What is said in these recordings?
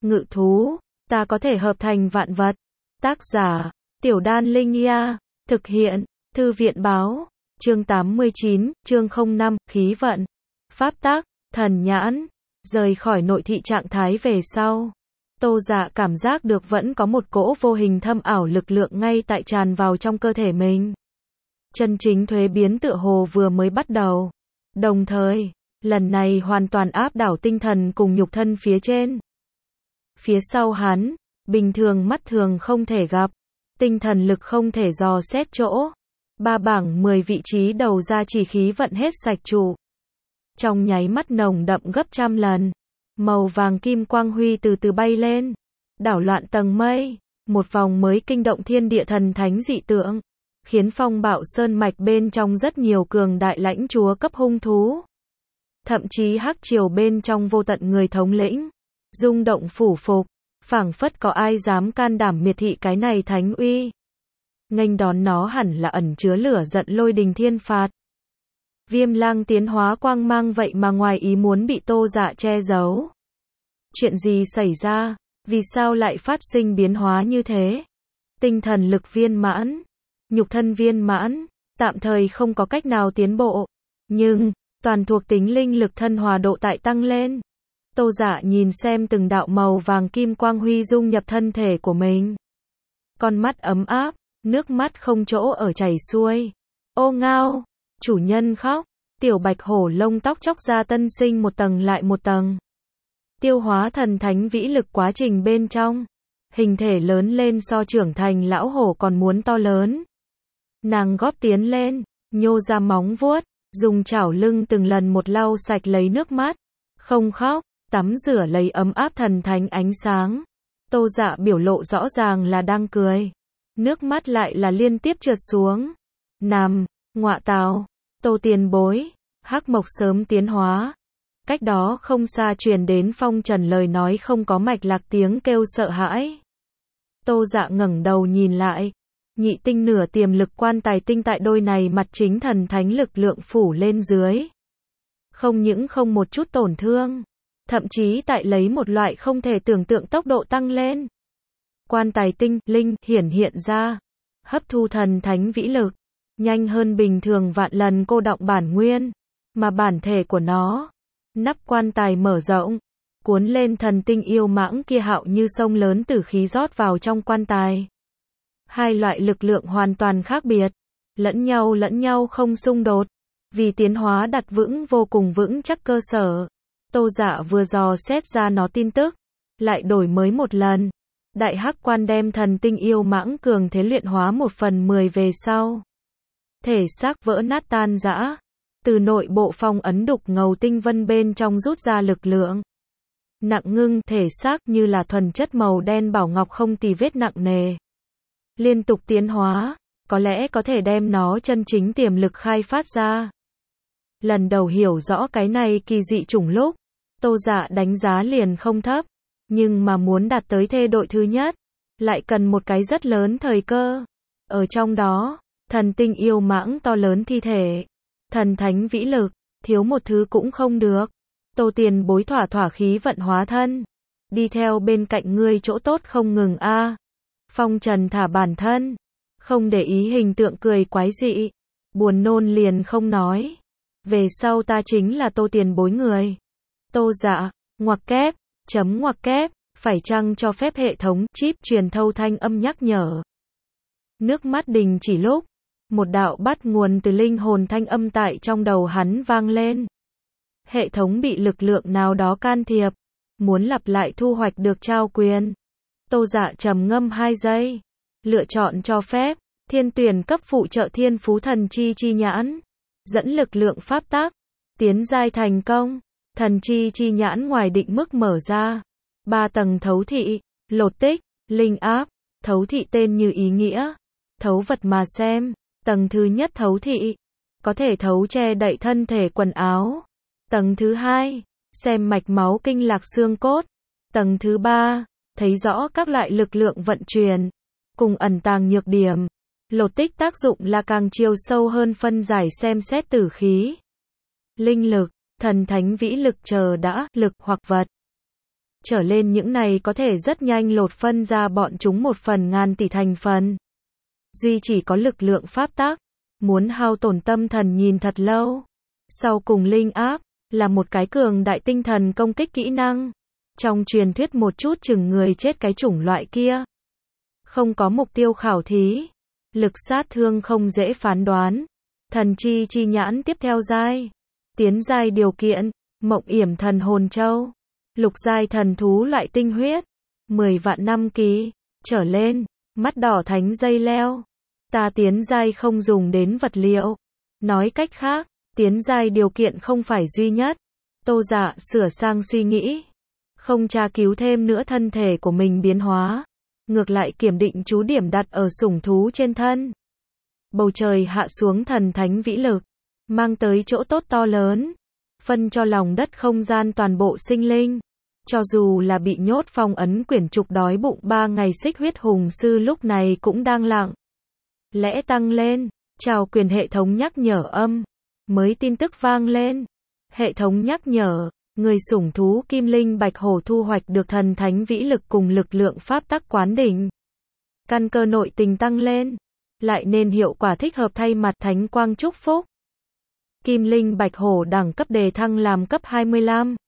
ngự thú, ta có thể hợp thành vạn vật. Tác giả, Tiểu Đan Linh Nha, thực hiện, Thư viện báo, chương 89, chương 05, khí vận, pháp tắc, thần nhãn, rời khỏi nội thị trạng thái về sau. Tô Dạ cảm giác được vẫn có một cỗ vô hình thâm ảo lực lượng ngay tại tràn vào trong cơ thể mình. Chân chính thuế biến tựa hồ vừa mới bắt đầu. Đồng thời, lần này hoàn toàn áp đảo tinh thần cùng nhục thân phía trên. Phía sau hắn, bình thường mắt thường không thể gặp, tinh thần lực không thể dò xét chỗ. 3 bảng 10 vị trí đầu ra chỉ khí vận hết sạch trụ. Trong nháy mắt nồng đậm gấp trăm lần, màu vàng kim quang huy từ từ bay lên, đảo loạn tầng mây, một vòng mới kinh động thiên địa thần thánh dị tượng, khiến phong bạo sơn mạch bên trong rất nhiều cường đại lãnh chúa cấp hung thú. Thậm chí hắc triều bên trong vô tận người thống lĩnh, rung động phủ phục, phảng phất có ai dám can đảm miệt thị cái này thánh uy. Nghênh đón nó hẳn là ẩn chứa lửa giận lôi đình thiên phạt. Viêm lang tiến hóa quang mang vậy mà ngoài ý muốn bị Tô Dạ che giấu. Chuyện gì xảy ra? Vì sao lại phát sinh biến hóa như thế? Tinh thần lực viên mãn, nhục thân viên mãn, tạm thời không có cách nào tiến bộ. Nhưng, toàn thuộc tính linh lực thân hòa độ tại tăng lên. Tô Dạ nhìn xem từng đạo màu vàng kim quang huy dung nhập thân thể của mình. Con mắt ấm áp, nước mắt không chỗ ở chảy xuôi. Ô ngao, chủ nhân khóc, tiểu bạch hổ lông tóc chóc ra tân sinh một tầng lại một tầng. Tiêu hóa thần thánh vĩ lực quá trình bên trong, hình thể lớn lên so trưởng thành lão hổ còn muốn to lớn. Nàng góp tiến lên, nhô ra móng vuốt, dùng chảo lưng từng lần một lau sạch lấy nước mắt. Không khóc, tắm rửa lấy ấm áp thần thánh ánh sáng. Tô Dạ biểu lộ rõ ràng là đang cười. Nước mắt lại là liên tiếp trượt xuống. Nằm, ngọa tào, Tô tiền bối, hắc mộc sớm tiến hóa. Cách đó không xa truyền đến phong trần lời nói không có mạch lạc tiếng kêu sợ hãi. Tô Dạ ngẩng đầu nhìn lại. Nhị tinh nửa tiềm lực quan tài tinh tại đôi này mặt chính thần thánh lực lượng phủ lên dưới. Không những không một chút tổn thương, thậm chí tại lấy một loại không thể tưởng tượng tốc độ tăng lên. Quan tài tinh, linh, hiện ra, hấp thu thần thánh vĩ lực, nhanh hơn bình thường vạn lần cô đọng bản nguyên, mà bản thể của nó. Nắp quan tài mở rộng, cuốn lên thần tinh yêu mãng kia hạo như sông lớn tử khí rót vào trong quan tài. Hai loại lực lượng hoàn toàn khác biệt, lẫn nhau không xung đột, vì tiến hóa đặt vững vô cùng vững chắc cơ sở. Tô Dạ vừa dò xét ra nó tin tức, lại đổi mới một lần. Đại hắc quan đem thần tinh yêu mãng cường thế luyện hóa 1/10 về sau. Thể xác vỡ nát tan rã, từ nội bộ phong ấn đục ngầu tinh vân bên trong rút ra lực lượng. Nặng ngưng thể xác như là thuần chất màu đen bảo ngọc không tì vết nặng nề. Liên tục tiến hóa, có lẽ có thể đem nó chân chính tiềm lực khai phát ra. Lần đầu hiểu rõ cái này kỳ dị chủng lúc, Tô Dạ đánh giá liền không thấp, nhưng mà muốn đạt tới thê đội thứ nhất, lại cần một cái rất lớn thời cơ. Ở trong đó, thần tinh yêu mãng to lớn thi thể, thần thánh vĩ lực, thiếu một thứ cũng không được. Tô tiền bối thỏa khí vận hóa thân, đi theo bên cạnh ngươi chỗ tốt không ngừng a. Phong trần thả bản thân, không để ý hình tượng cười quái dị, buồn nôn liền không nói. Về sau ta chính là Tô tiền bối người. Tô Dạ, ngoặc kép, ngoặc kép, phải chăng cho phép hệ thống chip truyền thâu thanh âm nhắc nhở. Nước mắt đình chỉ lúc, một đạo bắt nguồn từ linh hồn thanh âm tại trong đầu hắn vang lên. Hệ thống bị lực lượng nào đó can thiệp, muốn lặp lại thu hoạch được trao quyền. Tô Dạ trầm ngâm 2 giây, lựa chọn cho phép, thiên tuyển cấp phụ trợ thiên phú thần chi nhãn, dẫn lực lượng pháp tắc, tiến giai thành công, thần chi nhãn ngoài định mức mở ra, 3 tầng thấu thị, lột tích, linh áp, thấu thị tên như ý nghĩa, thấu vật mà xem, tầng thứ nhất thấu thị, có thể thấu che đậy thân thể quần áo, tầng thứ 2, xem mạch máu kinh lạc xương cốt, tầng thứ 3, thấy rõ các loại lực lượng vận chuyển, cùng ẩn tàng nhược điểm. Lột tích tác dụng là càng chiều sâu hơn phân giải xem xét tử khí, linh lực, thần thánh vĩ lực chờ đã, lực hoặc vật. trở lên những này có thể rất nhanh lột phân ra bọn chúng một phần ngàn tỷ thành phần. Duy chỉ có lực lượng pháp tắc, muốn hao tổn tâm thần nhìn thật lâu. Sau cùng linh áp, là một cái cường đại tinh thần công kích kỹ năng. Trong truyền thuyết một chút chừng người chết cái chủng loại kia. Không có mục tiêu khảo thí. Lực sát thương không dễ phán đoán. Thần chi nhãn tiếp theo giai. Tiến giai điều kiện, mộng yểm thần hồn châu. Lục giai thần thú loại tinh huyết. 10 vạn năm kỳ, trở lên, mắt đỏ thánh dây leo. Ta tiến giai không dùng đến vật liệu. Nói cách khác, tiến giai điều kiện không phải duy nhất. Tô Dạ sửa sang suy nghĩ. Không tra cứu thêm nữa thân thể của mình biến hóa. Ngược lại kiểm định chú điểm đặt ở sủng thú trên thân. Bầu trời hạ xuống thần thánh vĩ lực. Mang tới chỗ tốt to lớn. Phân cho lòng đất không gian toàn bộ sinh linh. Cho dù là bị nhốt phong ấn quyển trục đói bụng 3 ngày xích huyết hùng sư lúc này cũng đang lặng lẽ tăng lên. Chào quyền hệ thống nhắc nhở âm. Mới tin tức vang lên. Hệ thống nhắc nhở, người sủng thú kim linh bạch hổ thu hoạch được thần thánh vĩ lực cùng lực lượng pháp tắc quán đỉnh. Căn cơ nội tình tăng lên. Lại nên hiệu quả thích hợp thay mặt thánh quang chúc phúc. Kim linh bạch hổ đẳng cấp đề thăng làm cấp 25.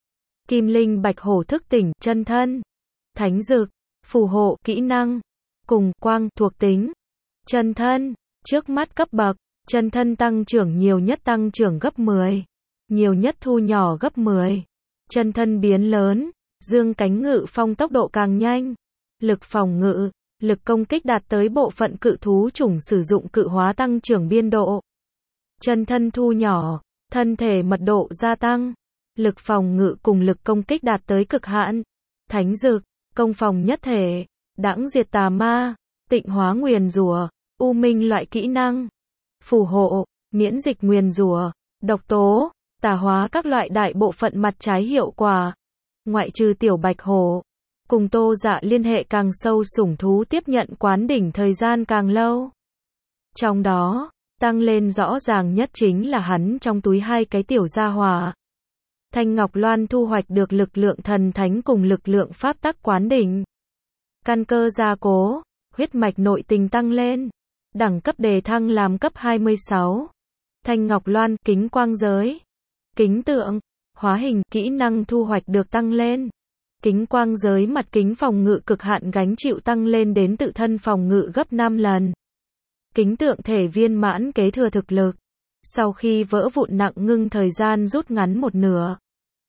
Kim linh bạch hổ thức tỉnh, chân thân, thánh dược, phù hộ, kỹ năng, cùng quang thuộc tính. Chân thân, trước mắt cấp bậc, chân thân tăng trưởng nhiều nhất tăng trưởng gấp 10, nhiều nhất thu nhỏ gấp 10. Chân thân biến lớn, dương cánh ngự phong tốc độ càng nhanh. Lực phòng ngự, lực công kích đạt tới bộ phận cự thú chủng sử dụng cự hóa tăng trưởng biên độ. Chân thân thu nhỏ, thân thể mật độ gia tăng. Lực phòng ngự cùng lực công kích đạt tới cực hạn. Thánh dược, công phòng nhất thể, đãng diệt tà ma, tịnh hóa nguyền rủa, u minh loại kỹ năng. Phù hộ, miễn dịch nguyền rủa, độc tố, tà hóa các loại đại bộ phận mặt trái hiệu quả. Ngoại trừ tiểu bạch hổ, cùng Tô Dạ liên hệ càng sâu sủng thú tiếp nhận quán đỉnh thời gian càng lâu. Trong đó, tăng lên rõ ràng nhất chính là hắn trong túi 2 cái tiểu gia hỏa. Thanh Ngọc Loan thu hoạch được lực lượng thần thánh cùng lực lượng pháp tắc quán đỉnh. Căn cơ gia cố, huyết mạch nội tình tăng lên. Đẳng cấp đề thăng làm cấp 26. Thanh Ngọc Loan, kính quang giới. Kính tượng, hóa hình, kỹ năng thu hoạch được tăng lên. Kính quang giới mặt kính phòng ngự cực hạn gánh chịu tăng lên đến tự thân phòng ngự gấp 5 lần. Kính tượng thể viên mãn kế thừa thực lực. Sau khi vỡ vụn nặng ngưng thời gian rút ngắn một nửa.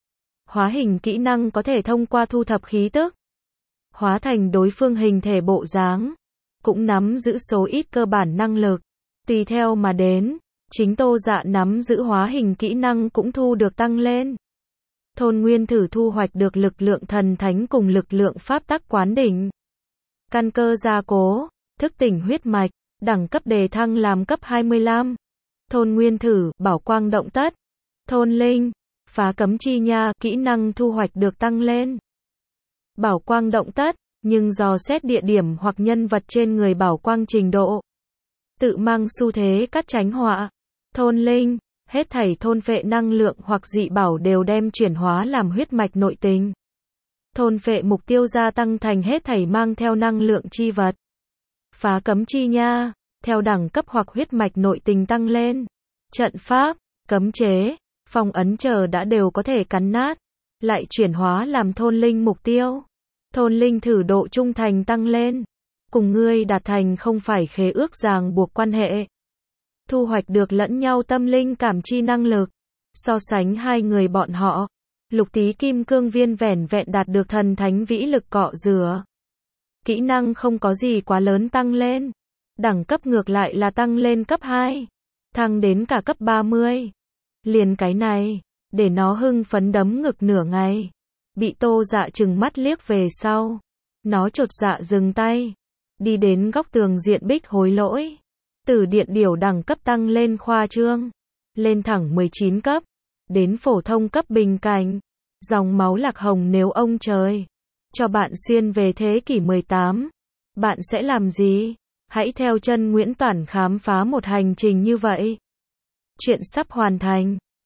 Hóa hình kỹ năng có thể thông qua thu thập khí tức. Hóa thành đối phương hình thể bộ dáng. Cũng nắm giữ số ít cơ bản năng lực. Tùy theo mà đến, chính Tô Dạ nắm giữ hóa hình kỹ năng cũng thu được tăng lên. Thôn Nguyên Thử thu hoạch được lực lượng thần thánh cùng lực lượng pháp tắc quán đỉnh. Căn cơ gia cố, thức tỉnh huyết mạch, đẳng cấp đề thăng làm cấp 25. Thôn Nguyên Thử, bảo quang động tất. Thôn Linh, phá cấm chi nha, kỹ năng thu hoạch được tăng lên. Bảo quang động tất, nhưng dò xét địa điểm hoặc nhân vật trên người bảo quang trình độ. Tự mang xu thế cắt tránh họa. Thôn Linh, hết thảy thôn phệ năng lượng hoặc dị bảo đều đem chuyển hóa làm huyết mạch nội tình. Thôn phệ mục tiêu gia tăng thành hết thảy mang theo năng lượng chi vật. Phá cấm chi nha, theo đẳng cấp hoặc huyết mạch nội tình tăng lên. Trận pháp, cấm chế, phong ấn chờ đã đều có thể cắn nát, lại chuyển hóa làm thôn linh mục tiêu. Thôn linh thử độ trung thành tăng lên. Cùng ngươi đạt thành không phải khế ước ràng buộc quan hệ. Thu hoạch được lẫn nhau tâm linh cảm chi năng lực. So sánh hai người bọn họ, Lục Tý Kim Cương Viên vẻn vẹn đạt được thần thánh vĩ lực cọ rửa. Kỹ năng không có gì quá lớn tăng lên. Đẳng cấp ngược lại là tăng lên cấp 2. Thăng đến cả cấp 30. Liền cái này, để nó hưng phấn đấm ngực nửa ngày. Bị Tô Dạ trừng mắt liếc về sau. Nó chột dạ dừng tay. Đi đến góc tường diện bích hối lỗi. Từ điện điểu đẳng cấp tăng lên khoa trương. Lên thẳng 19 cấp. Đến phổ thông cấp bình cảnh. Dòng máu lạc hồng nếu ông trời cho bạn xuyên về thế kỷ 18. Bạn sẽ làm gì? Hãy theo chân Nguyễn Toản khám phá một hành trình như vậy. Chuyện sắp hoàn thành.